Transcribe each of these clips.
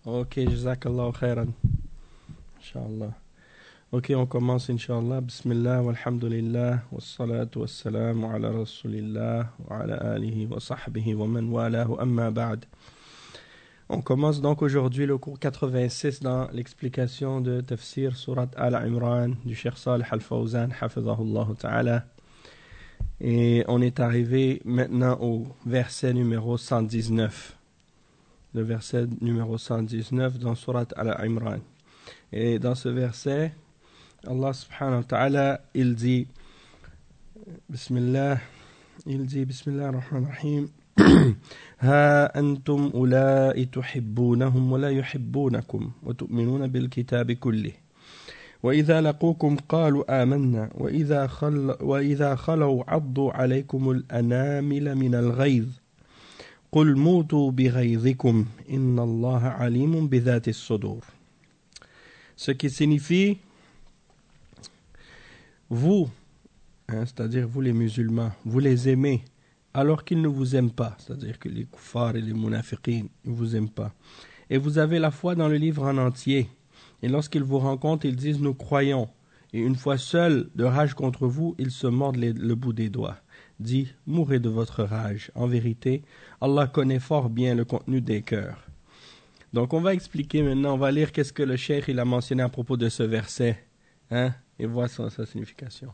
Ok, jazakallah khairan. Inch'Allah. Ok, on commence, Inch'Allah. Bismillah, walhamdulillah, wassalatu wassalamu ala rasulillah, wa ala alihi wa sahbihi wa man walahu amma ba'd. On commence donc aujourd'hui le cours 86 dans l'explication de Tafsir Surat Al-Imran du Cheikh Salih Al-Fawzan, hafizahullah ta'ala. Et on est arrivé maintenant au verset numéro 119. Le verset numéro 119 dans Surat Al-Imran. Et dans ce verset, Allah subhanahu wa ta'ala, il dit Bismillah ar-Rahman ar-Rahim ها أنتم أولئك تحبونهم ولا يحبونكم وتؤمنون بالكتاب كله وإذا لقوكم قالوا آمنا وإذا خلوا عضوا عليكم الأنامل من الغيظ قل موتوا بغيظكم إن الله عليم بذات الصدور. Ce qui signifie vous, c'est-à-dire vous les musulmans, vous les aimez alors qu'ils ne vous aiment pas, c'est-à-dire que les kuffars et les munafiqin ne vous aiment pas. Et vous avez la foi dans le livre en entier. Et lorsqu'ils vous rencontrent, ils disent nous croyons. Et une fois seuls de rage contre vous, ils se mordent le bout des doigts. Dit mourrez de votre rage. En vérité, Allah connaît fort bien le contenu des cœurs. Donc on va expliquer maintenant, on va lire qu'est-ce que le cheikh il a mentionné à propos de ce verset. Et voir sa signification.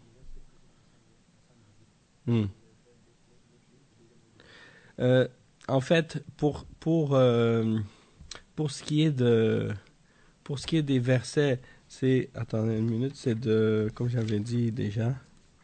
En fait, pour ce qui est des versets, c'est attendez une minute, c'est de comme j'avais dit déjà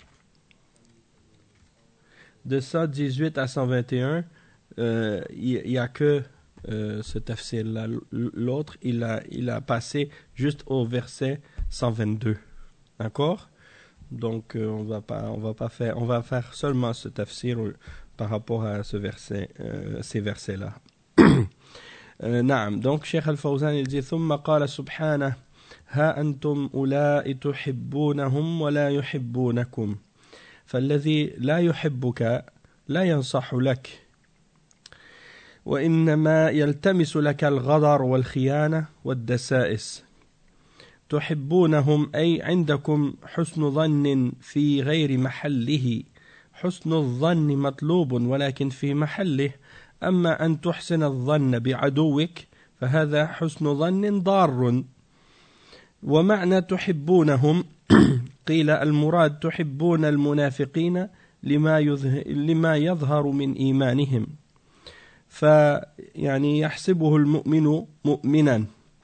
de 118 à 121, il y a que ce tafsir là. L'autre, il a passé juste au verset 122. D'accord? Donc on va faire seulement ce tafsir par rapport à ce verset, ces versets-là. نعم. Donc Cheikh Al-Fawzan il dit ثم قال سبحانه ها أنتم أولئك تحبونهم ولا يحبونكم فالذي لا يحبك لا ينصح لك وإنما يلتمس لك الغدر والخيانة والدسائس تحبونهم أي عندكم حسن ظن في غير محله حسن الظن مطلوب ولكن في محله أما أن تحسن الظن بعدوك فهذا حسن ظن ضار ومعنى تحبونهم قيل المراد تحبون المنافقين لما يظهر من إيمانهم فيعني يحسبه المؤمن مؤمنا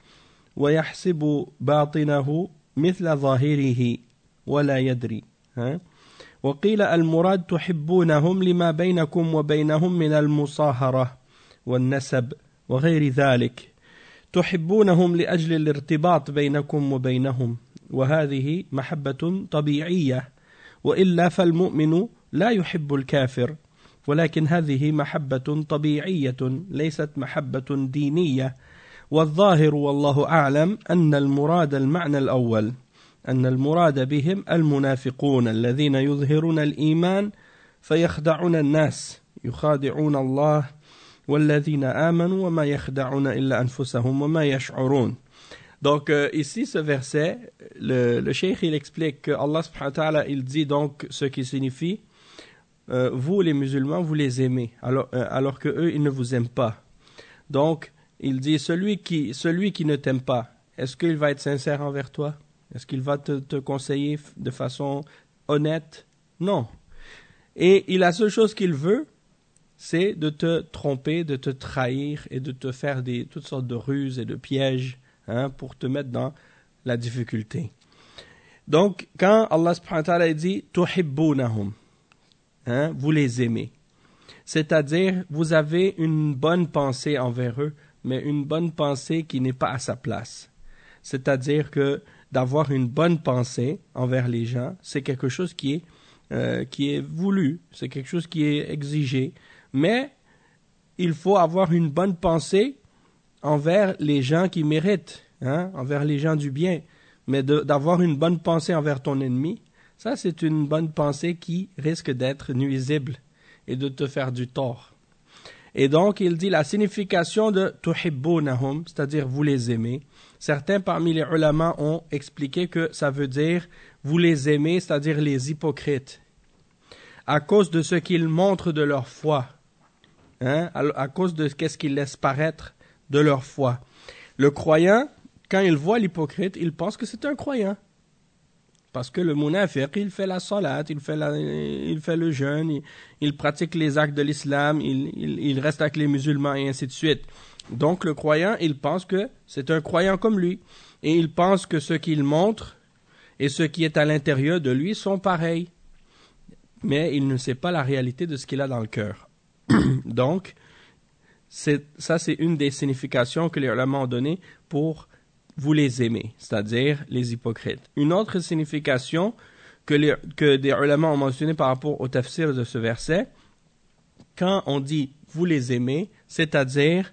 ويحسب باطنه مثل ظاهره ولا يدري وقيل المراد تحبونهم لما بينكم وبينهم من المصاهرة والنسب وغير ذلك تحبونهم لأجل الارتباط بينكم وبينهم وهذه محبة طبيعية وإلا فالمؤمن لا يحب الكافر ولكن هذه محبة طبيعية ليست محبة دينية والظاهر والله أعلم أن المراد المعنى الأول أن المراد بهم المنافقون الذين يظهرون الإيمان فيخدعون الناس يخادعون الله والذين آمنوا وما يخدعون إلا أنفسهم وما يشعرون. Donc ici ce verset, le cheikh il explique que Allah subhanahu wa ta'ala il dit donc ce qui signifie vous les musulmans vous les aimez alors que eux ils ne vous aiment pas. Donc il dit celui qui ne t'aime pas, est-ce qu'il va être sincère envers toi? Est-ce qu'il va te conseiller de façon honnête? Non. Et la seule chose qu'il veut, c'est de te tromper, de te trahir et de te faire toutes sortes de ruses et de pièges pour te mettre dans la difficulté. Donc, quand Allah subhanahu wa ta'ala dit « tuhibbunahum », vous les aimez, c'est-à-dire vous avez une bonne pensée envers eux, mais une bonne pensée qui n'est pas à sa place. C'est-à-dire que d'avoir une bonne pensée envers les gens, c'est quelque chose qui est voulu, c'est quelque chose qui est exigé, mais il faut avoir une bonne pensée envers les gens qui méritent, envers les gens du bien, mais d'avoir une bonne pensée envers ton ennemi, ça c'est une bonne pensée qui risque d'être nuisible et de te faire du tort. Et donc, il dit la signification de tuhibbunahum, c'est-à-dire vous les aimez. Certains parmi les ulama ont expliqué que ça veut dire vous les aimez, c'est-à-dire les hypocrites, à cause de ce qu'ils montrent de leur foi, à cause de ce qu'ils laissent paraître de leur foi. Le croyant, quand il voit l'hypocrite, il pense que c'est un croyant. Parce que le munafiq, il fait la salat, il fait le jeûne, il pratique les actes de l'islam, il reste avec les musulmans et ainsi de suite. Donc le croyant, il pense que c'est un croyant comme lui. Et il pense que ce qu'il montre et ce qui est à l'intérieur de lui sont pareils. Mais il ne sait pas la réalité de ce qu'il a dans le cœur. Donc, c'est une des significations que les ulama ont données pour vous les aimez, c'est-à-dire les hypocrites. Une autre signification que des ulama ont mentionné par rapport au tafsir de ce verset, quand on dit vous les aimez, c'est-à-dire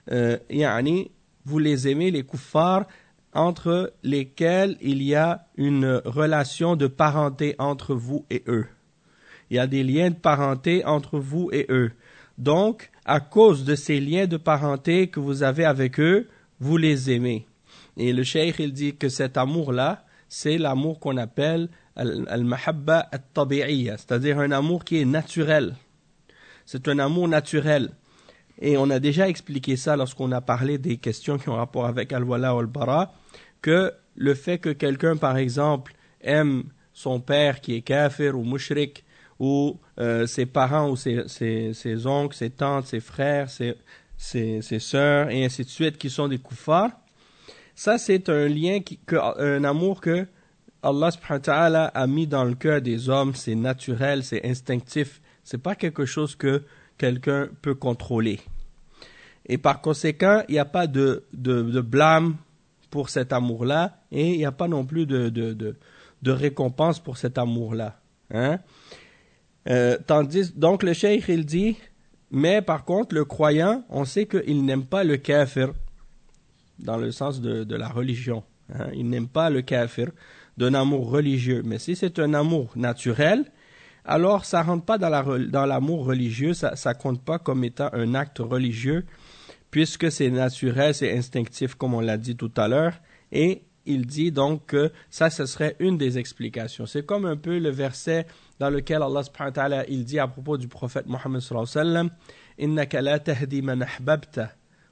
vous les aimez, les kuffars, entre lesquels il y a une relation de parenté entre vous et eux. Il y a des liens de parenté entre vous et eux. Donc, à cause de ces liens de parenté que vous avez avec eux, vous les aimez. Et le cheikh, il dit que cet amour-là, c'est l'amour qu'on appelle al-mahabba at-tabi'iyya, c'est-à-dire un amour qui est naturel. C'est un amour naturel. Et on a déjà expliqué ça lorsqu'on a parlé des questions qui ont rapport avec al-wala ou al-bara, que le fait que quelqu'un, par exemple, aime son père qui est kafir ou mushrik, ou ses parents ou ses oncles, ses tantes, ses frères, ses sœurs, et ainsi de suite, qui sont des kuffars, ça, c'est un lien, un amour que Allah subhanahu wa ta'ala a mis dans le cœur des hommes. C'est naturel, c'est instinctif. C'est pas quelque chose que quelqu'un peut contrôler. Et par conséquent, il n'y a pas de blâme pour cet amour-là, et il n'y a pas non plus de récompense pour cet amour-là. Donc le cheikh, il dit, mais par contre, le croyant, on sait qu'il n'aime pas le kafir, dans le sens de la religion. Il n'aime pas le kafir d'un amour religieux. Mais si c'est un amour naturel, alors ça rentre pas dans l'amour religieux, ça compte pas comme étant un acte religieux, puisque c'est naturel, c'est instinctif, comme on l'a dit tout à l'heure. Et il dit donc que ça, ce serait une des explications. C'est comme un peu le verset dans lequel Allah subhanahu wa ta'ala, il dit à propos du prophète Mohammed sallallahu alayhi wa sallam, « Innaka la tahdi man ahbabta »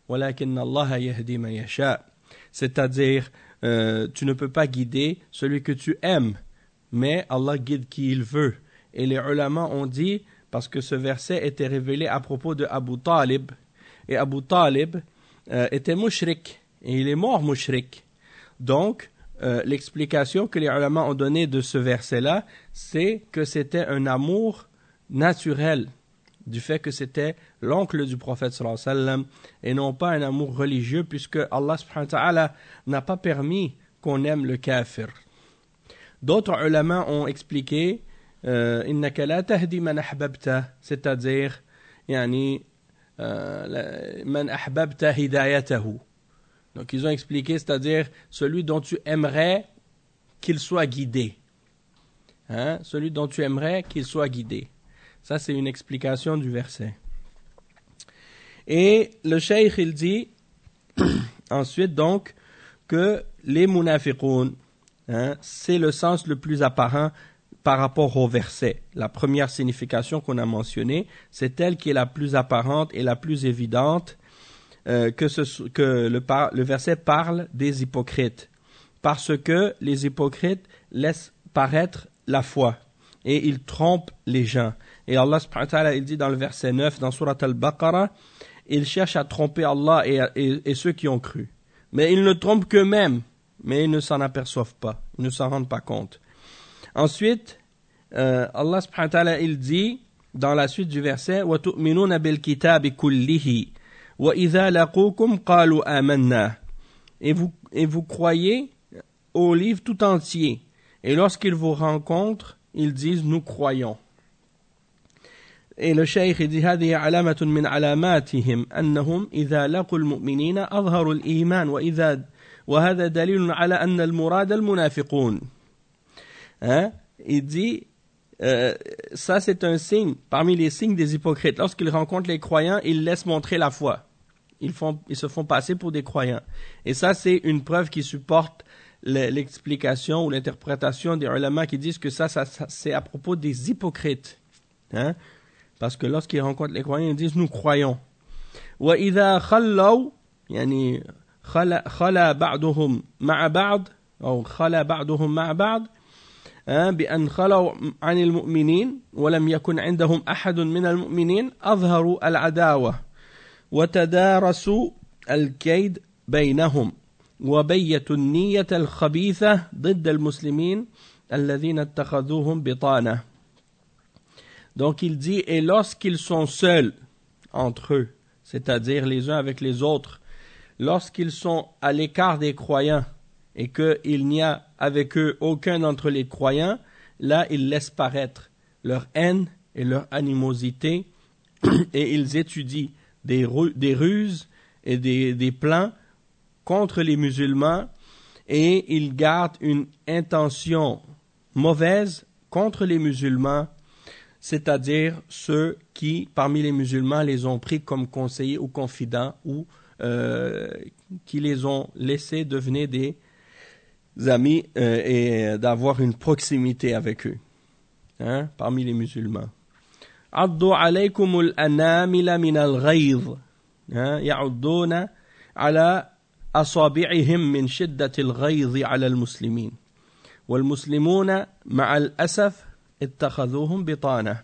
c'est-à-dire tu ne peux pas guider celui que tu aimes, mais Allah guide qui il veut. Et les ulama ont dit, parce que ce verset était révélé à propos de Abu Talib, et Abu Talib était mushrik, et il est mort mushrik. Donc l'explication que les ulama ont donnée de ce verset-là, c'est que c'était un amour naturel, du fait que c'était l'oncle du prophète sallallahu alayhi wa sallam et non pas un amour religieux, puisque Allah subhanahu wa ta'ala n'a pas permis qu'on aime le kafir. D'autres ulama ont expliqué innaka la tahdi man ahbabta, c'est-à-dire man ahbabta hidayatahu. Donc ils ont expliqué, c'est-à-dire celui dont tu aimerais qu'il soit guidé. Celui dont tu aimerais qu'il soit guidé. Ça, c'est une explication du verset. Et le cheikh, il dit ensuite donc que les munafiqoun, c'est le sens le plus apparent par rapport au verset. La première signification qu'on a mentionnée, c'est elle qui est la plus apparente et la plus évidente, que le verset parle des hypocrites. Parce que les hypocrites laissent paraître la foi et ils trompent les gens. Et Allah subhanahu wa ta'ala, il dit dans le verset 9, dans Surat al-Baqarah, ils cherchent à tromper Allah et ceux qui ont cru. Mais ils ne trompent qu'eux-mêmes, mais ils ne s'en aperçoivent pas, ils ne s'en rendent pas compte. Ensuite, Allah subhanahu wa ta'ala, il dit, dans la suite du verset, وَتُؤْمِنُونَ بِالْكِتَابِ كُلِّهِ وَإِذَا لَقُوكُمْ قَالُوا آمَنَّا. Et vous croyez au livre tout entier. Et lorsqu'ils vous rencontrent, ils disent, nous croyons. Et le cheikh dit هذه علامة من علاماتهم أنهم إذا لقوا المؤمنين أظهروا الإيمان وهذا دليل على أن المراد المنافقون. Il dit ça c'est un signe, parmi les signes des hypocrites. Lorsqu'ils rencontrent les croyants, ils laissent montrer la foi. Ils se font passer pour des croyants. Et ça c'est une preuve qui supporte l'explication ou l'interprétation des ulama qui disent que ça c'est à propos des hypocrites. Hein? Parce que lorsqu'ils rencontrent les croyants, ils disent nous croyons. وَإِذَا خَلَّوْا يعني خَلَى بَعْضُهُمْ مَعَ بَعْضٍ أو خَلَى بَعْضُهُمْ مَعَ بَعْضٍ بأن خلوا عن المؤمنين ولم يكن عندهم أحد من المؤمنين أظهروا العداوة وتدارسوا الكيد بينهم وبيتوا النية الخبيثة ضد المسلمين الذين اتخذوهم بطانة. Donc il dit, et lorsqu'ils sont seuls entre eux, c'est-à-dire les uns avec les autres, lorsqu'ils sont à l'écart des croyants et qu'il n'y a avec eux aucun d'entre les croyants, là ils laissent paraître leur haine et leur animosité et ils étudient des ruses et des plans contre les musulmans et ils gardent une intention mauvaise contre les musulmans, c'est-à-dire ceux qui, parmi les musulmans, les ont pris comme conseillers ou confidents ou qui les ont laissés devenir des amis et d'avoir une proximité avec eux, hein, parmi les musulmans. عضوا عليكم الأنامل من الغيظ يعضون على أصابعهم من شدة الغيظ على المسلمين والمسلمون مع الأسف اتخذوهم بطانة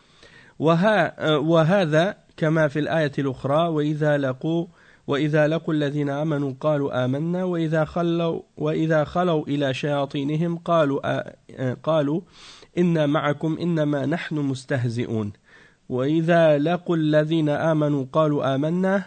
وهذا كما في الآية الأخرى وإذا لقوا الذين آمنوا قالوا آمنا وإذا خلوا إلى شياطينهم قالوا إنا معكم إنما نحن مستهزئون وإذا لقوا الذين آمنوا قالوا آمنا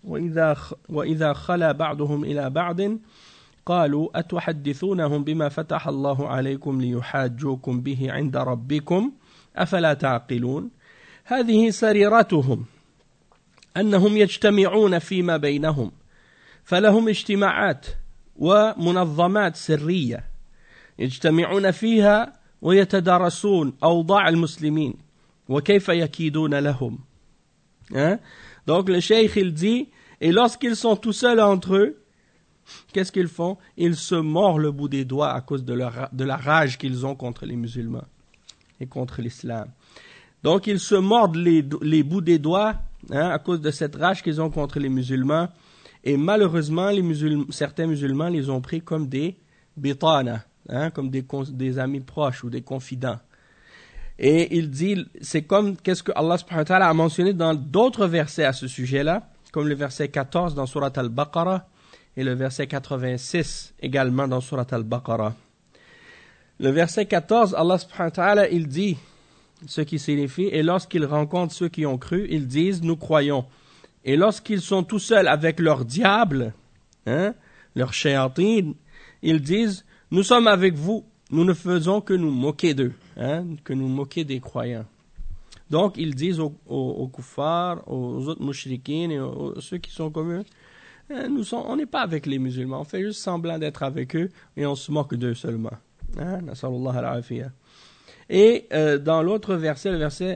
وإذا خلا بعضهم إلى بعض قالوا أتحدثونهم بما فتح الله عليكم ليحاجوكم به عند ربكم أفلا تعقلون هذه سريرتهم أنهم يجتمعون فيما بينهم فلهم اجتماعات ومنظمات سرية يجتمعون فيها ويتدارسون أوضاع المسلمين وكيف يكيدون لهم. Hein? Donc le cheikh il dit, et lorsqu'ils sont tout seuls entre eux, qu'est-ce qu'ils font? Ils se mordent le bout des doigts à cause de la rage qu'ils ont contre les musulmans et contre l'islam. Donc ils se mordent les bouts des doigts, hein, à cause de cette rage qu'ils ont contre les musulmans. Et malheureusement, certains musulmans les ont pris comme des bitana, hein, comme des amis proches ou des confidents. Et il dit, c'est comme qu'est-ce que Allah subhanahu wa ta'ala a mentionné dans d'autres versets à ce sujet-là, comme le verset 14 dans Surat Al-Baqarah et le verset 86 également dans Surat Al-Baqarah. Le verset 14, Allah subhanahu wa ta'ala, il dit ce qui signifie, et lorsqu'ils rencontrent ceux qui ont cru, ils disent, nous croyons. Et lorsqu'ils sont tout seuls avec leur diable, hein, leur shayatin, ils disent, nous sommes avec vous, nous ne faisons que nous moquer d'eux, hein, que nous moquer des croyants. Donc ils disent aux kuffars, aux autres mushrikines et ceux qui sont comme eux, on n'est pas avec les musulmans, on fait juste semblant d'être avec eux et on se moque d'eux seulement. Hein, nasallallahu al-afiyah. Et dans l'autre verset, le verset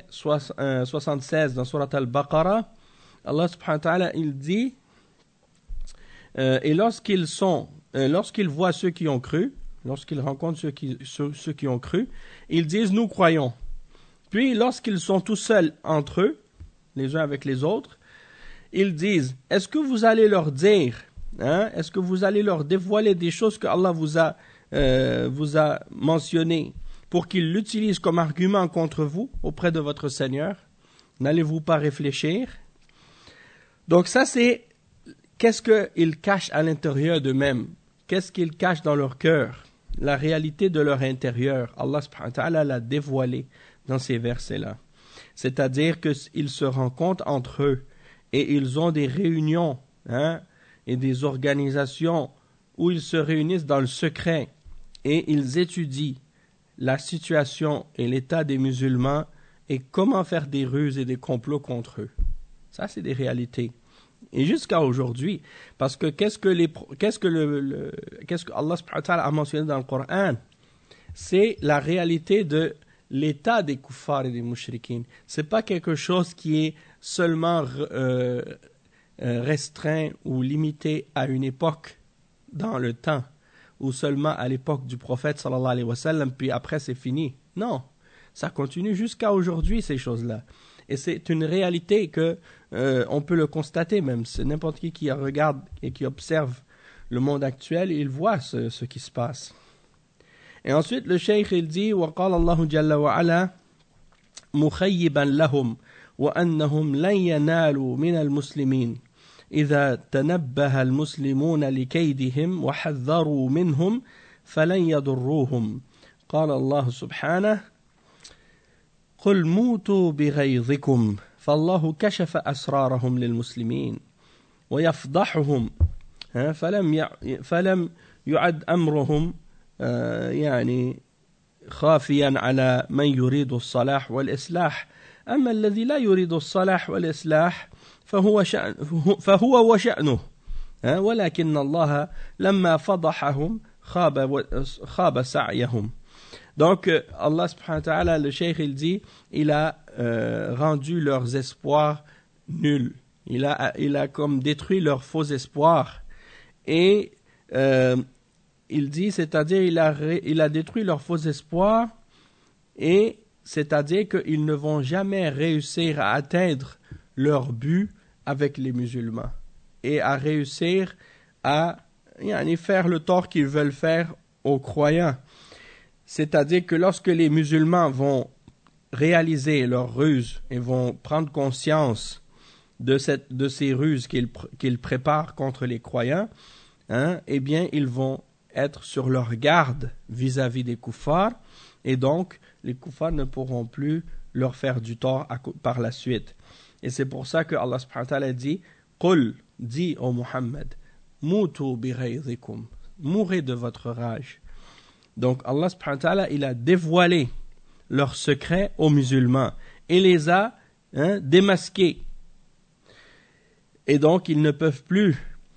76 dans Surat Al-Baqarah, Allah subhanahu wa ta'ala, il dit, et lorsqu'ils voient ceux qui ont cru, lorsqu'ils rencontrent ceux qui ont cru, ils disent, nous croyons. Puis, lorsqu'ils sont tous seuls entre eux, les uns avec les autres, ils disent, est-ce que vous allez leur dire, hein, est-ce que vous allez leur dévoiler des choses que Allah vous a mentionnées pour qu'ils l'utilisent comme argument contre vous auprès de votre Seigneur? N'allez-vous pas réfléchir? Donc ça, c'est qu'est-ce qu'ils cachent à l'intérieur d'eux-mêmes? Qu'est-ce qu'ils cachent dans leur cœur? La réalité de leur intérieur. Allah subhanahu wa ta'ala l'a dévoilé dans ces versets-là. C'est-à-dire qu'ils se rencontrent entre eux et ils ont des réunions, hein, et des organisations où ils se réunissent dans le secret et ils étudient la situation et l'état des musulmans et comment faire des ruses et des complots contre eux. Ça, c'est des réalités. Et jusqu'à aujourd'hui, parce que qu'est-ce que Allah subhanahu wa ta'ala a mentionné dans le Coran? C'est la réalité de l'état des kuffars et des mushrikines. C'est pas quelque chose qui est seulement restreint ou limité à une époque dans le temps, ou seulement à l'époque du prophète sallallahu alayhi wa sallam, puis après c'est fini. Non, ça continue jusqu'à aujourd'hui, ces choses-là. Et c'est une réalité que on peut le constater même. C'est n'importe qui regarde et qui observe le monde actuel, il voit ce qui se passe. Et ensuite, le cheikh, il dit, وَقَالَ اللَّهُ جَلَّ وَعَلَى مُخَيِّبًا لَهُمْ وَأَنَّهُمْ لَنْ يَنَالُوا مِنَ الْمُسْلِمِينَ إِذَا تَنَبَّهَ المسلمون لكيدهم وحذروا منهم فلن يضروهم قال الله سبحانه قل موتوا بغيظكم فالله كشف أسرارهم للمسلمين ويفضحهم فلم يعد أمرهم يعني خافيا على من يريد الصلاح والإصلاح أما الذي لا يريد الصلاح والإصلاح فهو وشأنه ولكن الله لما فضحهم خاب سعيهم. Donc Allah subhanahu wa ta'ala, le cheikh il dit, il a rendu leurs espoirs nuls, il a comme détruit leurs faux espoirs, et il dit, c'est-à-dire il a détruit leurs faux espoirs, et c'est-à-dire qu'ils ne vont jamais réussir à atteindre leur but avec les musulmans et à réussir à faire le tort qu'ils veulent faire aux croyants. C'est-à-dire que lorsque les musulmans vont réaliser leurs ruses et vont prendre conscience de ces ruses qu'ils préparent contre les croyants, eh bien ils vont être sur leur garde vis-à-vis des kuffars, et donc les kuffars ne pourront plus leur faire du tort par la suite. Et c'est pour ça que Allah subhanahu wa ta'ala dit, Qul, dit au Muhammad, Moutu bi ghayzikum, mourrez de votre rage. Donc Allah subhanahu wa ta'ala, il a dévoilé leurs secrets aux musulmans et les a démasqués. Et donc ils ne peuvent plus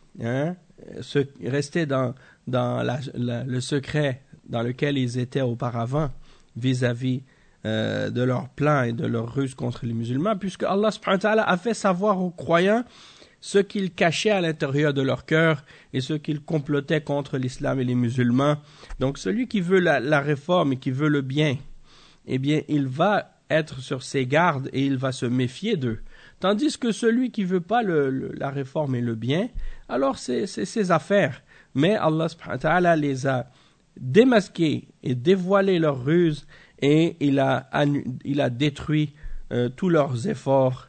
rester dans le secret dans lequel ils étaient auparavant vis-à-vis de leurs plans et de leurs ruses contre les musulmans, puisque Allah subhanahu wa ta'ala a fait savoir aux croyants ce qu'ils cachaient à l'intérieur de leur cœur et ce qu'ils complotaient contre l'islam et les musulmans. Donc celui qui veut la réforme et qui veut le bien, eh bien il va être sur ses gardes et il va se méfier d'eux. Tandis que celui qui veut pas la réforme et le bien, alors c'est ses affaires. Mais Allah subhanahu wa ta'ala les a démasqués et dévoilé leurs ruses, et il a détruit tous leurs efforts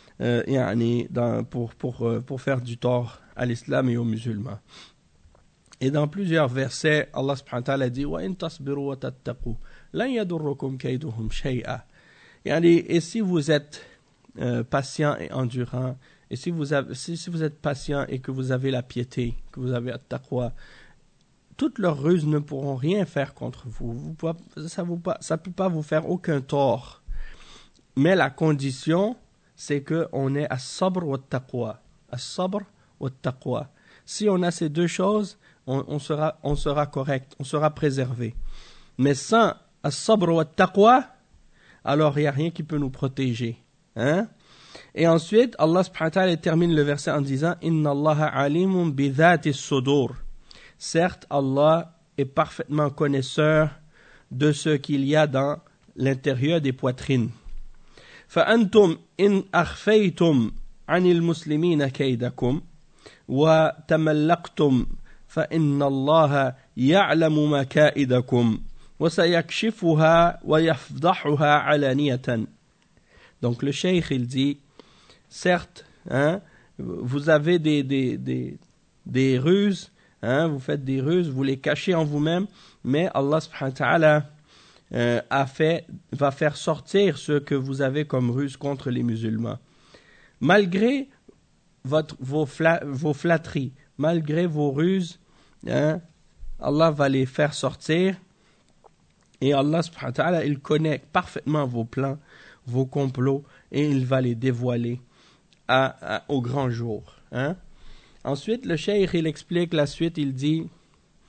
pour faire du tort à l'islam et aux musulmans. Et dans plusieurs versets, Allah subhanahu wa ta'ala dit وَإِن تَصْبِرُوا وَتَتَّقُوا لَنْ يَضُرُّكُمْ كَيْدُهُمْ شَيْئًا. Et si vous êtes patient et endurant, et si vous êtes patient et que vous avez la piété, que vous avez at-taqwa, toutes leurs ruses ne pourront rien faire contre vous. Ça ne peut pas vous faire aucun tort. Mais la condition, c'est qu'on est as-sabr wa at-taqwa. As-sabr wa at-taqwa. Si on a ces deux choses, on sera correct, on sera préservé. Mais sans as-sabr wa at-taqwa, alors il n'y a rien qui peut nous protéger. Et ensuite, Allah subhanahu wa ta'ala termine le verset en disant « Inna Allaha alimun bi dhati as-sudur » Certes, Allah est parfaitement connaisseur de ce qu'il y a dans l'intérieur des poitrines. فَأَنْتُمْ إِنْ أَخْفَيْتُمْ عَنِ الْمُسْلِمِينَ كَيْدَكُمْ وَتَمَلَّقْتُمْ فَإِنَّ اللَّهَ يَعْلَمُ مَكَائِدَكُمْ وَسَيَكْشِفُهَا وَيَفْضَحُهَا عَلَانِيَةً. Donc le cheikh il dit, certes, vous avez des ruses, vous faites des ruses, vous les cachez en vous-même, mais Allah subhanahu wa ta'ala va faire sortir ce que vous avez comme ruse contre les musulmans. Malgré vos flatteries, malgré vos ruses, Allah va les faire sortir, et Allah subhanahu wa ta'ala, il connaît parfaitement vos plans, vos complots, et il va les dévoiler au grand jour. Ensuite, le cheikh, il explique la suite, il dit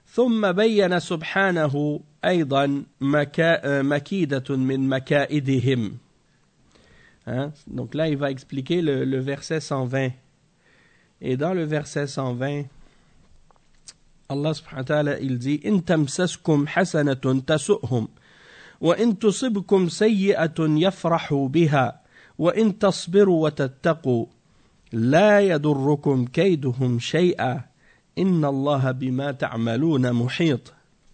ثم بين سبحانه أيضا مكيدة من مكائدهم. Donc là, il va expliquer le verset 120. Et dans le verset 120, Allah subhanahu wa ta'ala, il dit « In tamsaskum hasanatun tasu'hum, wa in tusibkum sayyi'atun yafrahu biha, wa in tasbiru wa tattaqu, la yadurrukum kayduhum shay'a, inna Allah bima ta'maluna muhit. »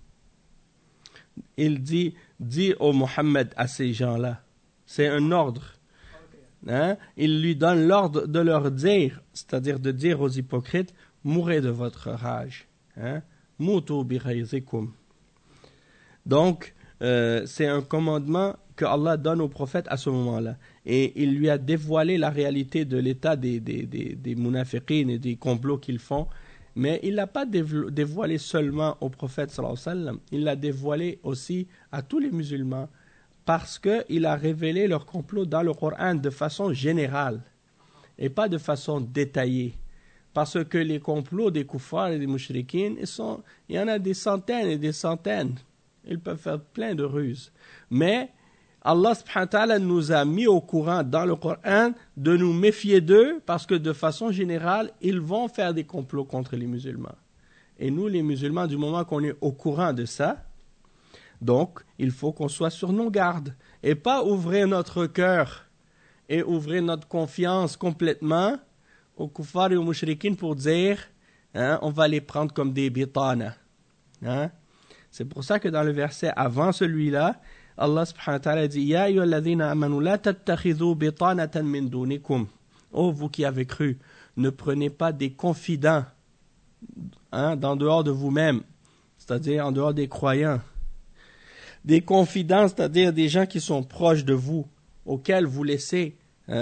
Il dit au Muhammad à ces gens-là, c'est un ordre. Il lui donne l'ordre de leur dire, c'est-à-dire de dire aux hypocrites, mourrez de votre rage. Moutou bi ghayzikum. Donc, c'est un commandement que Allah donne au prophète à ce moment-là. Et il lui a dévoilé la réalité de l'état des munafiqines et des complots qu'ils font. Mais il ne l'a pas dévoilé seulement au prophète sallallahu alayhi wa sallam. Il l'a dévoilé aussi à tous les musulmans. Parce qu'il a révélé leur complot dans le Coran de façon générale et pas de façon détaillée. Parce que les complots des kuffars et des mushrikines, il y en a des centaines et des centaines. Ils peuvent faire plein de ruses. Mais Allah subhanahu wa ta'ala nous a mis au courant dans le Coran de nous méfier d'eux parce que de façon générale, ils vont faire des complots contre les musulmans. Et nous, les musulmans, du moment qu'on est au courant de ça, donc, il faut qu'on soit sur nos gardes et pas ouvrir notre cœur et ouvrir notre confiance complètement aux kuffars et aux mushrikines pour dire on va les prendre comme des bitana. C'est pour ça que dans le verset avant celui-là, Allah subhanahu wa ta'ala dit Ya ayyuhalladhina amanu la tattakhidhu bitanatan min dunikum. Oh, vous qui avez cru, ne prenez pas des confidents d'en dehors de vous-même, c'est-à-dire en dehors des croyants. Des confidents, c'est-à-dire des gens qui sont proches de vous, auxquels vous laissez,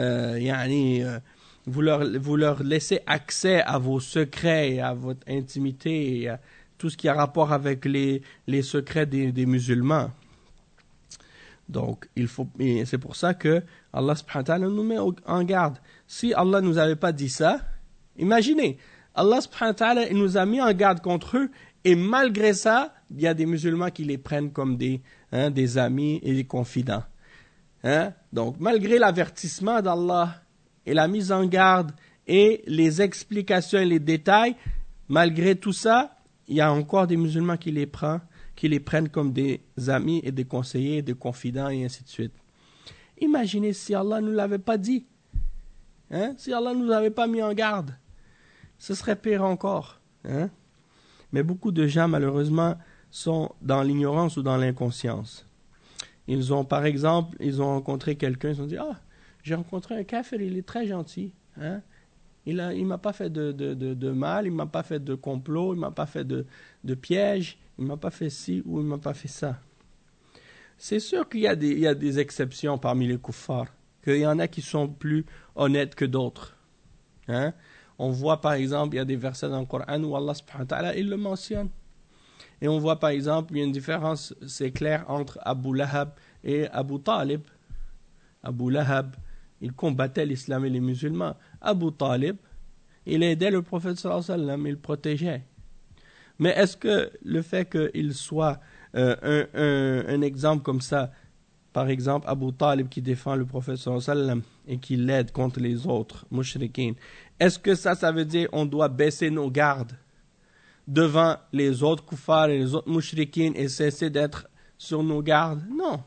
vous leur laissez accès à vos secrets, à votre intimité, et à tout ce qui a rapport avec les secrets des musulmans. Donc, c'est pour ça que Allah subhanahu wa ta'ala nous met en garde. Si Allah nous avait pas dit ça, imaginez, Allah subhanahu wa ta'ala il nous a mis en garde contre eux, et malgré ça, il y a des musulmans qui les prennent comme des amis et des confidents. Donc, malgré l'avertissement d'Allah et la mise en garde et les explications et les détails, malgré tout ça, il y a encore des musulmans qui les prennent comme des amis et des conseillers, des confidents et ainsi de suite. Imaginez si Allah ne nous l'avait pas dit. Si Allah ne nous avait pas mis en garde, ce serait pire encore. Mais beaucoup de gens, malheureusement, sont dans l'ignorance ou dans l'inconscience. Par exemple, ils ont rencontré quelqu'un, ils se sont dit « Ah, j'ai rencontré un kafir, il est très gentil. Il m'a pas fait de mal, il m'a pas fait de complot, il m'a pas fait de piège, il m'a pas fait ci ou il m'a pas fait ça. » C'est sûr qu'il y a des exceptions parmi les kuffars, qu'il y en a qui sont plus honnêtes que d'autres. On voit par exemple, il y a des versets dans le Coran où Allah subhanahu wa ta'ala, il le mentionne. Et on voit par exemple, il y a une différence, c'est clair, entre Abu Lahab et Abu Talib. Abu Lahab, il combattait l'islam et les musulmans. Abu Talib, il aidait le prophète sallallahu alayhi wa sallam, il le protégeait. Mais est-ce que le fait qu'il soit un exemple comme ça, par exemple Abu Talib qui défend le prophète sallallahu alayhi wa sallam et qui l'aide contre les autres mushrikines, est-ce que ça veut dire qu'on doit baisser nos gardes devant les autres kuffars et les autres mushrikines et cesser d'être sur nos gardes? Non.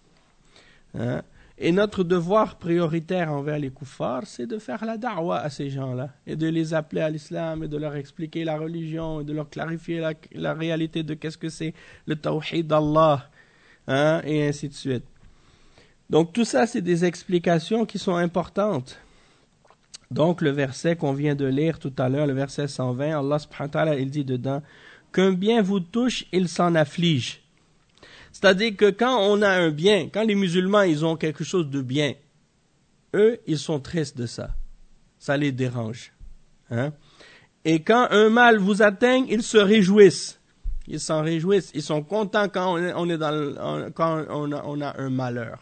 Et notre devoir prioritaire envers les kuffars, c'est de faire la da'wa à ces gens-là et de les appeler à l'islam et de leur expliquer la religion et de leur clarifier la réalité de qu'est-ce que c'est le tawhid d'Allah, et ainsi de suite. Donc tout ça, c'est des explications qui sont importantes. Donc le verset qu'on vient de lire tout à l'heure, le verset 120, Allah subhanahu wa ta'ala, il dit dedans qu'un bien vous touche, il s'en afflige. C'est-à-dire que quand on a un bien, quand les musulmans ils ont quelque chose de bien, eux ils sont tristes de ça. Ça les dérange. Et quand un mal vous atteigne, ils se réjouissent. Ils s'en réjouissent. Ils sont contents quand quand on a un malheur.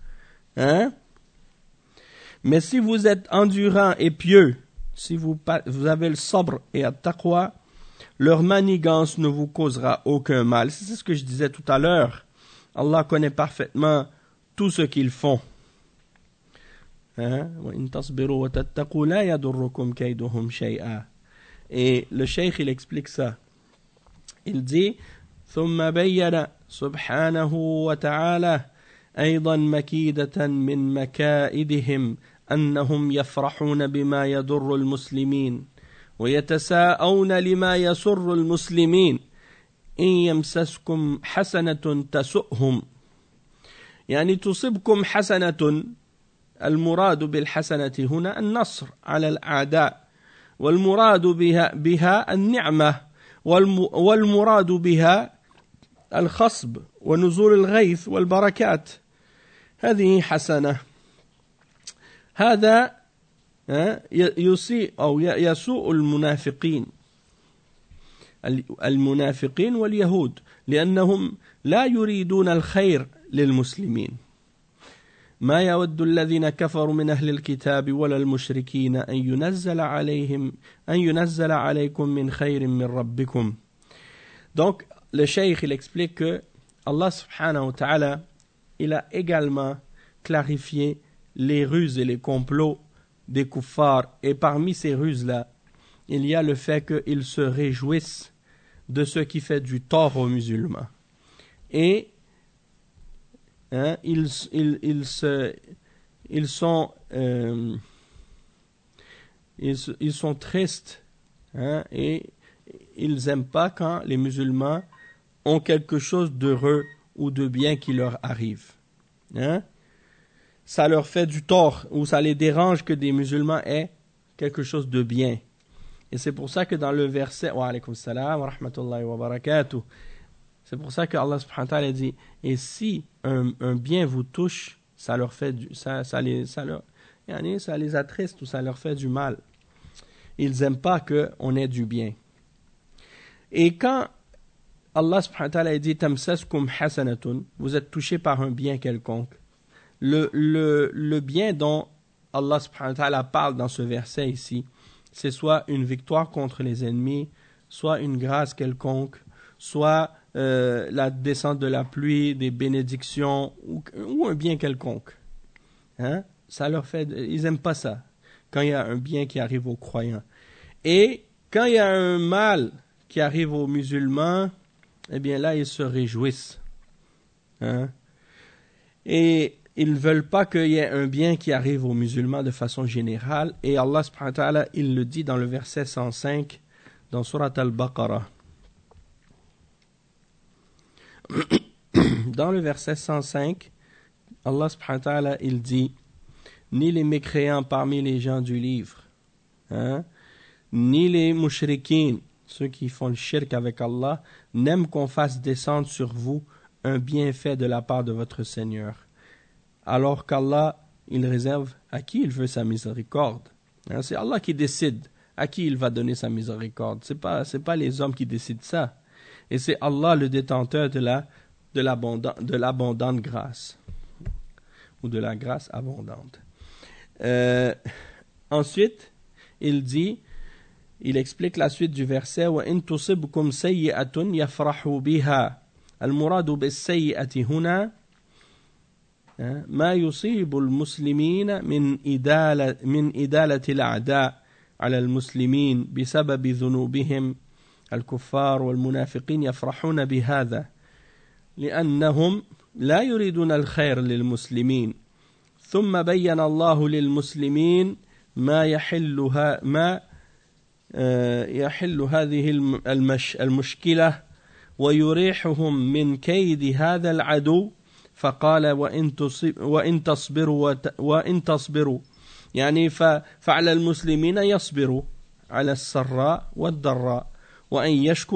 Mais si vous êtes endurant et pieux, si vous avez le sabr et le taqwa, Leur manigance ne vous causera aucun mal. C'est ce que je disais tout à l'heure. Allah connaît parfaitement tout ce qu'ils font. Hein? Et le cheikh, il explique ça. Il dit ثم بين سبحانه وتعالى أيضا مكيدة من مكائدهم أنهم يفرحون بما يضر المسلمين ويتساءون لما يسر المسلمين إن يمسسكم حسنة تسؤهم يعني تصبكم حسنة. المراد بالحسنة هنا النصر على الأعداء، والمراد بها النعمة، والمراد بها الخصب ونزول الغيث والبركات. هذه حسنة. هذا يسيء أو يسوء المنافقين واليهود، لأنهم لا يريدون الخير للمسلمين. ما يود الذين كفروا من أهل الكتاب ولا المشركين أن ينزل عليكم من خير من ربكم. Donc, le cheikh, il explique que Allah subhanahu wa ta'ala, il a également clarifié les ruses et les complots des kuffars. Et parmi ces ruses-là, il y a le fait qu'ils se réjouissent de ce qui fait du tort aux musulmans. Et ils sont tristes, et ils n'aiment pas quand les musulmans ont quelque chose d'heureux ou de bien qui leur arrive. Ça leur fait du tort ou ça les dérange que des musulmans aient quelque chose de bien. Et c'est pour ça que dans le verset wa alaykum salam wa rahmatullahi wa barakatuh, c'est pour ça que Allah subhanahu wa ta'ala dit, et si un bien vous touche, ça leur fait ça les attriste ou ça leur fait du mal. Ils n'aiment pas qu'on ait du bien. Et quand Allah subhanahu wa ta'ala dit tamsaskum hasanatun, vous êtes touché par un bien quelconque, le bien dont Allah subhanahu wa ta'ala parle dans ce verset ici, c'est soit une victoire contre les ennemis, soit une grâce quelconque, soit la descente de la pluie, des bénédictions, ou un bien quelconque. Ça leur fait, ils n'aiment pas ça, quand il y a un bien qui arrive aux croyants. Et quand il y a un mal qui arrive aux musulmans, eh bien là, ils se réjouissent. Et ils ne veulent pas qu'il y ait un bien qui arrive aux musulmans de façon générale. Et Allah subhanahu wa ta'ala, il le dit dans le verset 105, dans Surat al-Baqarah. Dans le verset 105, Allah subhanahu wa ta'ala, il dit, ni les mécréants parmi les gens du livre, ni les mushrikines, ceux qui font le shirk avec Allah, n'aiment qu'on fasse descendre sur vous un bienfait de la part de votre Seigneur. Alors qu'Allah, il réserve à qui il veut sa miséricorde. C'est Allah qui décide à qui il va donner sa miséricorde. C'est pas les hommes qui décident ça. Et c'est Allah le détenteur de l'abondante grâce. Ou de la grâce abondante. Ensuite, il explique la suite du verset وَإِن تُصِبْكُمْ سَيِّئَةٌ يَفْرَحُوا بِهَا. المراد بالسيئة هنا ما يصيب المسلمين من إدالة الأعداء على المسلمين بسبب ذنوبهم. الكفار والمنافقين يفرحون بهذا لأنهم لا يريدون الخير للمسلمين. ثم بين الله للمسلمين ما يحل هذه المشكلة ويريحهم من كيد هذا العدو. فقال وإن تصبروا يعني فعلى المسلمين يصبروا على السراء والضراء وأن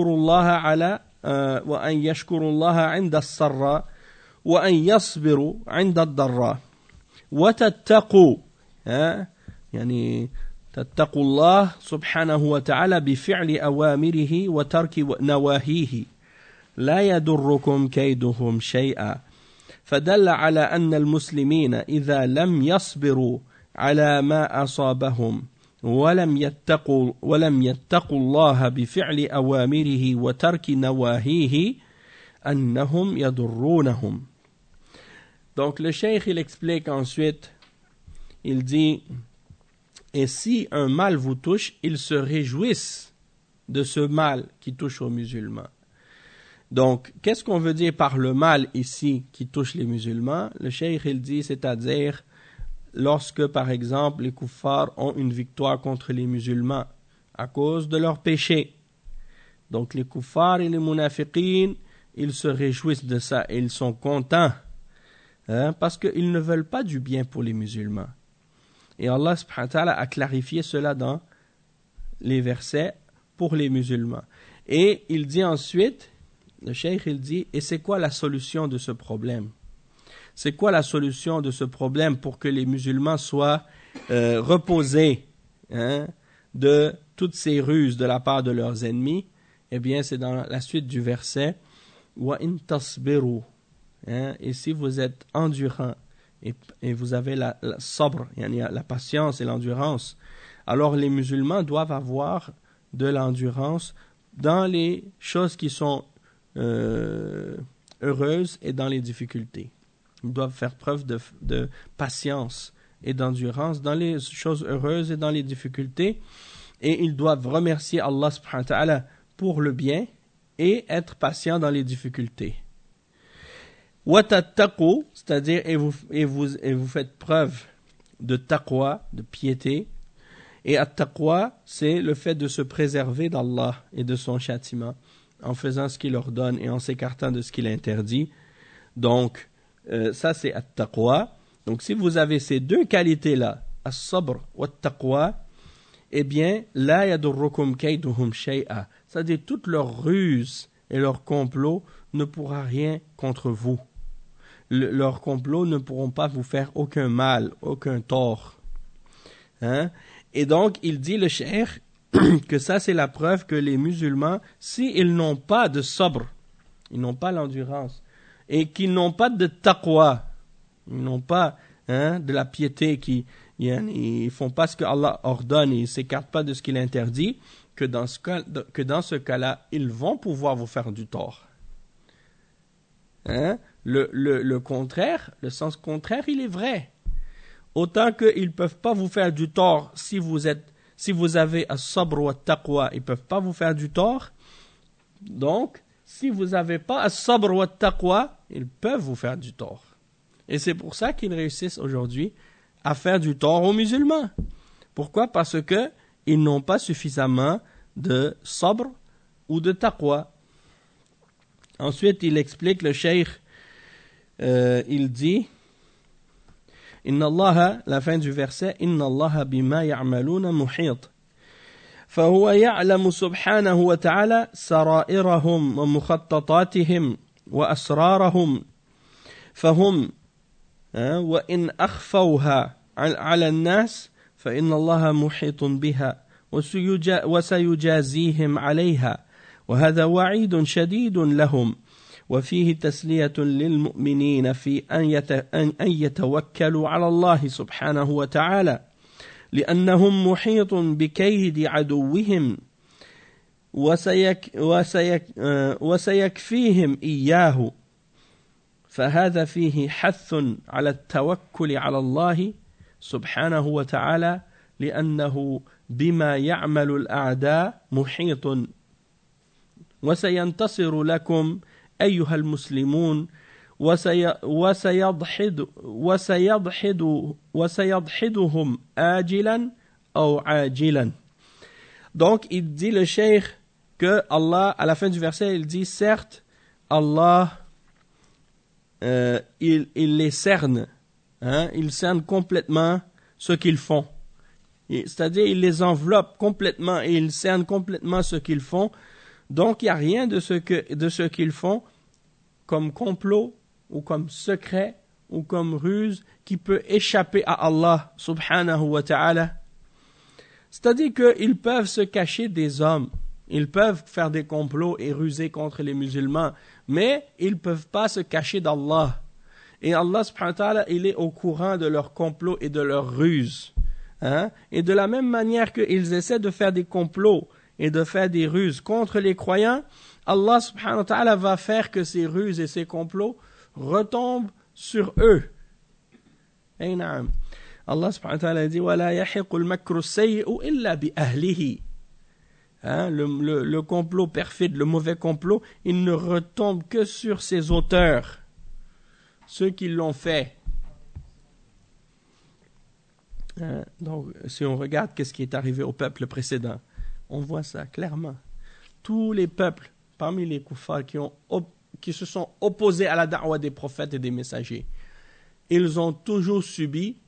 يشكروا الله عند السراء وأن يصبروا عند الضراء وتتقوا يعني تتقوا الله سبحانه وتعالى بفعل أوامره وترك نواهيه لا يضركم كيدهم شيئا. فدل على أن المسلمين إذا لم يصبروا على ما أصابهم ولم يتقوا الله بفعل أوامره وترك نواهيه أنهم يضرونهم. Donc le cheikh il explique ensuite, il dit, et si un mal vous touche, ils se réjouissent de ce mal qui touche aux musulmans. Donc, qu'est-ce qu'on veut dire par le mal ici qui touche les musulmans? Le cheikh il dit, c'est-à-dire lorsque par exemple les kuffars ont une victoire contre les musulmans à cause de leurs péchés. Donc les kuffars et les munafiqin, ils se réjouissent de ça et ils sont contents, parce qu'ils ne veulent pas du bien pour les musulmans. Et Allah subhanahu wa ta'ala a clarifié cela dans les versets pour les musulmans. Et il dit ensuite, le cheikh il dit, et c'est quoi la solution de ce problème? C'est quoi la solution de ce problème pour que les musulmans soient reposés de toutes ces ruses de la part de leurs ennemis? Eh bien, c'est dans la suite du verset, wa in tasbiru, et si vous êtes endurant et vous avez la sabr, la patience et l'endurance, alors les musulmans doivent avoir de l'endurance dans les choses qui sont heureuses et dans les difficultés. Ils doivent faire preuve de patience et d'endurance dans les choses heureuses et dans les difficultés, et ils doivent remercier Allah subhanahu wa ta'ala pour le bien et être patients dans les difficultés. وَتَتَّقُوا, c'est-à-dire et vous faites preuve de taqwa, de piété. Et at-taqwa, c'est le fait de se préserver d'Allah et de son châtiment en faisant ce qu'il ordonne et en s'écartant de ce qu'il interdit. Donc, ça c'est at-taqwa. Donc, si vous avez ces deux qualités-là, as-sabr wa at-taqwa, eh bien, la yadurrukum kayduhum shay'a. C'est-à-dire, toute leur ruse et leur complot ne pourra rien contre vous. Leurs complots ne pourront pas vous faire aucun mal, aucun tort. Et donc, il dit le cheikh que ça c'est la preuve que les musulmans, s'ils n'ont pas de sabr, ils n'ont pas l'endurance, et qu'ils n'ont pas de taqwa, ils n'ont pas de la piété, ils font pas ce que Allah ordonne, ils ne s'écartent pas de ce qu'il interdit, que dans ce cas-là, ils vont pouvoir vous faire du tort. Le contraire, le sens contraire, il est vrai. Autant qu'ils ne peuvent pas vous faire du tort si vous avez as-sabr wa taqwa, ils ne peuvent pas vous faire du tort. Donc, si vous n'avez pas as-sabr wa taqwa, ils peuvent vous faire du tort. Et c'est pour ça qu'ils réussissent aujourd'hui à faire du tort aux musulmans. Pourquoi? Parce que ils n'ont pas suffisamment de sabr ou de taqwa. Ensuite, il explique, le cheikh, il dit, Inna Allah, la fin du verset, Inna Allah bima ya'maluna muhit. فهو يعلم سبحانه وتعالى سرائرهم ومخططاتهم وأسرارهم فهم وإن أخفوها على الناس فإن الله محيط بها وسيجازيهم عليها وهذا وعيد شديد لهم وفيه تسلية للمؤمنين في أن يتوكلوا على الله سبحانه وتعالى لأنهم محيط بكيد عدوهم وسيكفيهم إياه فهذا فيه حث على التوكل على الله سبحانه وتعالى لأنه بما يعمل الأعداء محيط وسينتصر لكم أيها المسلمون وسيضحدهم آجلا أو عاجلا. Donc il dit le cheikh que Allah, à la fin du verset, il dit certes Allah il les cerne, il cerne complètement ce qu'ils font, c'est-à-dire il les enveloppe complètement et il cerne complètement ce qu'ils font. Donc il n'y a rien de ce qu'ils font comme complot ou comme secret ou comme ruse qui peut échapper à Allah subhanahu wa ta'ala. C'est-à-dire qu'ils peuvent se cacher des hommes, ils peuvent faire des complots et ruser contre les musulmans, mais ils ne peuvent pas se cacher d'Allah. Et Allah subhanahu wa ta'ala, il est au courant de leurs complots et de leurs ruses. Hein? Et de la même manière qu'ils essaient de faire des complots et de faire des ruses contre les croyants, Allah subhanahu wa ta'ala va faire que ces ruses et ces complots retombent sur eux. Hey, naam. Allah subhanahu wa ta'ala dit وَلَا يَحِقُ الْمَكْرُ السَّيِّئُ إِلَّا بِأَهْلِهِ. Hein, le complot perfide, le mauvais complot, il ne retombe que sur ses auteurs, ceux qui l'ont fait. Hein, donc, si on regarde qu'est-ce qui est arrivé au peuple précédent, on voit ça clairement. Tous les peuples, parmi les kuffars qui se sont opposés à la da'wa des prophètes et des messagers, ils ont toujours subi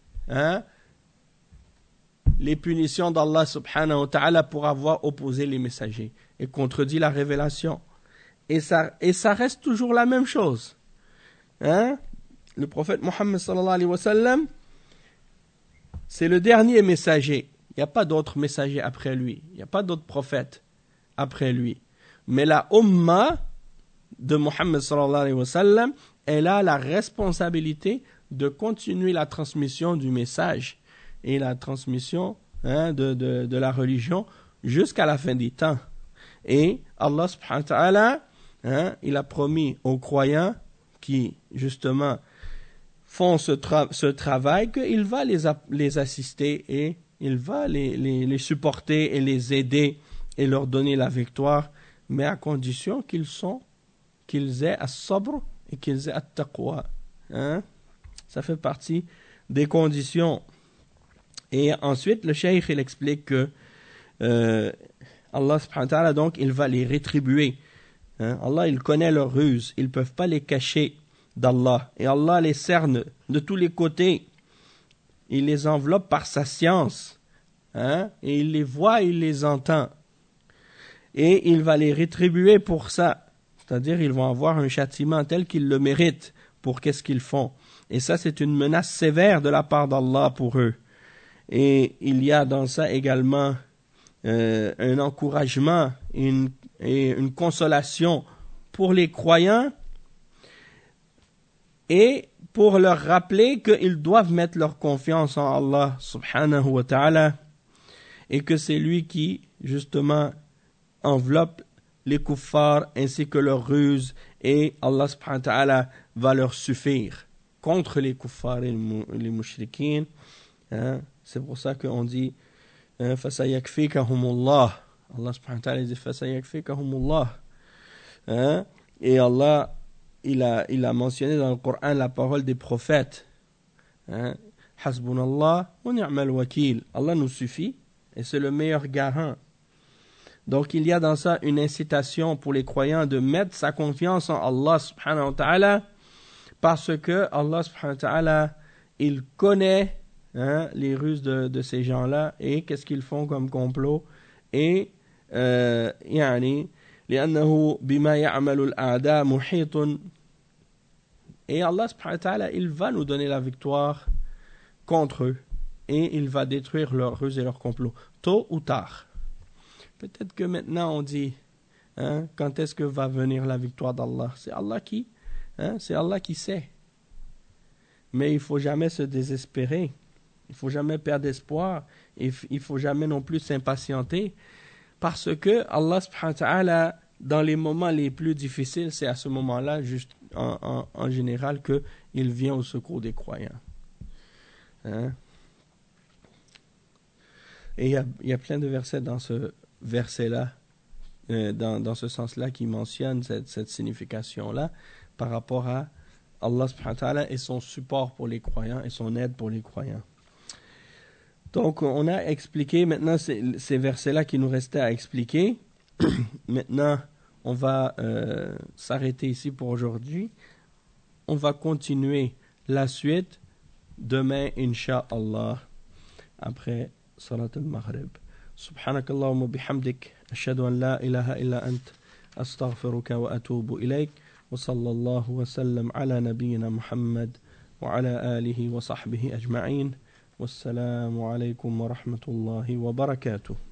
les punitions d'Allah subhanahu wa ta'ala pour avoir opposé les messagers et contredit la révélation. Et ça reste toujours la même chose. Hein? Le prophète Mohammed sallallahu alayhi wa sallam, c'est le dernier messager. Il n'y a pas d'autres messagers après lui. Il n'y a pas d'autres prophètes après lui. Mais la Ummah de Mohammed sallallahu alayhi wa sallam, elle a la responsabilité de continuer la transmission du message et la transmission de la religion jusqu'à la fin des temps. Et Allah subhanahu wa ta'ala, il a promis aux croyants qui justement font ce travail qu'il va les assister et il va les supporter et les aider et leur donner la victoire, mais à condition qu'ils aient as-sabr et qu'ils aient at-taqwa. Ça fait partie des conditions. Et ensuite, le cheikh, il explique que Allah subhanahu wa ta'ala, donc, il va les rétribuer. Allah, il connaît leurs ruses. Ils ne peuvent pas les cacher d'Allah. Et Allah les cerne de tous les côtés. Il les enveloppe par sa science. Et il les voit, il les entend. Et il va les rétribuer pour ça. C'est-à-dire, ils vont avoir un châtiment tel qu'ils le méritent pour qu'est-ce qu'ils font. Et ça, c'est une menace sévère de la part d'Allah pour eux. Et il y a dans ça également un encouragement et une consolation pour les croyants et pour leur rappeler qu'ils doivent mettre leur confiance en Allah subhanahu wa ta'ala et que c'est lui qui, justement, enveloppe les kuffars ainsi que leurs ruses et Allah subhanahu wa ta'ala va leur suffire contre les kuffars et les mushrikines. C'est pour ça qu'on dit fasayakfikahumullah. Allah subhanahu wa ta'ala dit fasayakfikahumullah. Et Allah, il a mentionné dans le Coran la parole des prophètes. Hasbunallah wa ni'mal wakil. Allah nous suffit et c'est le meilleur garant. Donc il y a dans ça une incitation pour les croyants de mettre sa confiance en Allah subhanahu wa ta'ala parce que Allah subhanahu wa ta'ala, il connaît les ruses de ces gens-là et qu'est-ce qu'ils font comme complot et لأنه بما يعمل الأعداء محيط. Et Allah subhanahu wa ta'ala, il va nous donner la victoire contre eux et il va détruire leurs ruses et leurs complots tôt ou tard. Peut-être que maintenant on dit quand est-ce que va venir la victoire d'Allah? C'est Allah qui sait. Mais il ne faut jamais se désespérer. Il ne faut jamais perdre espoir. Il ne faut jamais non plus s'impatienter. Parce que Allah subhanahu wa ta'ala, dans les moments les plus difficiles, c'est à ce moment-là, juste en général, qu'il vient au secours des croyants. Et il y a plein de versets dans ce verset-là, dans ce sens-là, qui mentionnent cette signification-là par rapport à Allah subhanahu wa ta'ala et son support pour les croyants et son aide pour les croyants. Donc, on a expliqué maintenant ces versets-là qui nous restaient à expliquer. Maintenant, on va s'arrêter ici pour aujourd'hui. On va continuer la suite demain, Inch'Allah, après Salat al-Maghrib. Subhanakallahumma bihamdik, ashhadu an la ilaha illa ant, astaghfiruka wa atubu ilayk, wa sallallahu wa sallam ala nabiyyina Muhammad wa ala alihi wa sahbihi ajma'in. والسلام عليكم ورحمة الله وبركاته.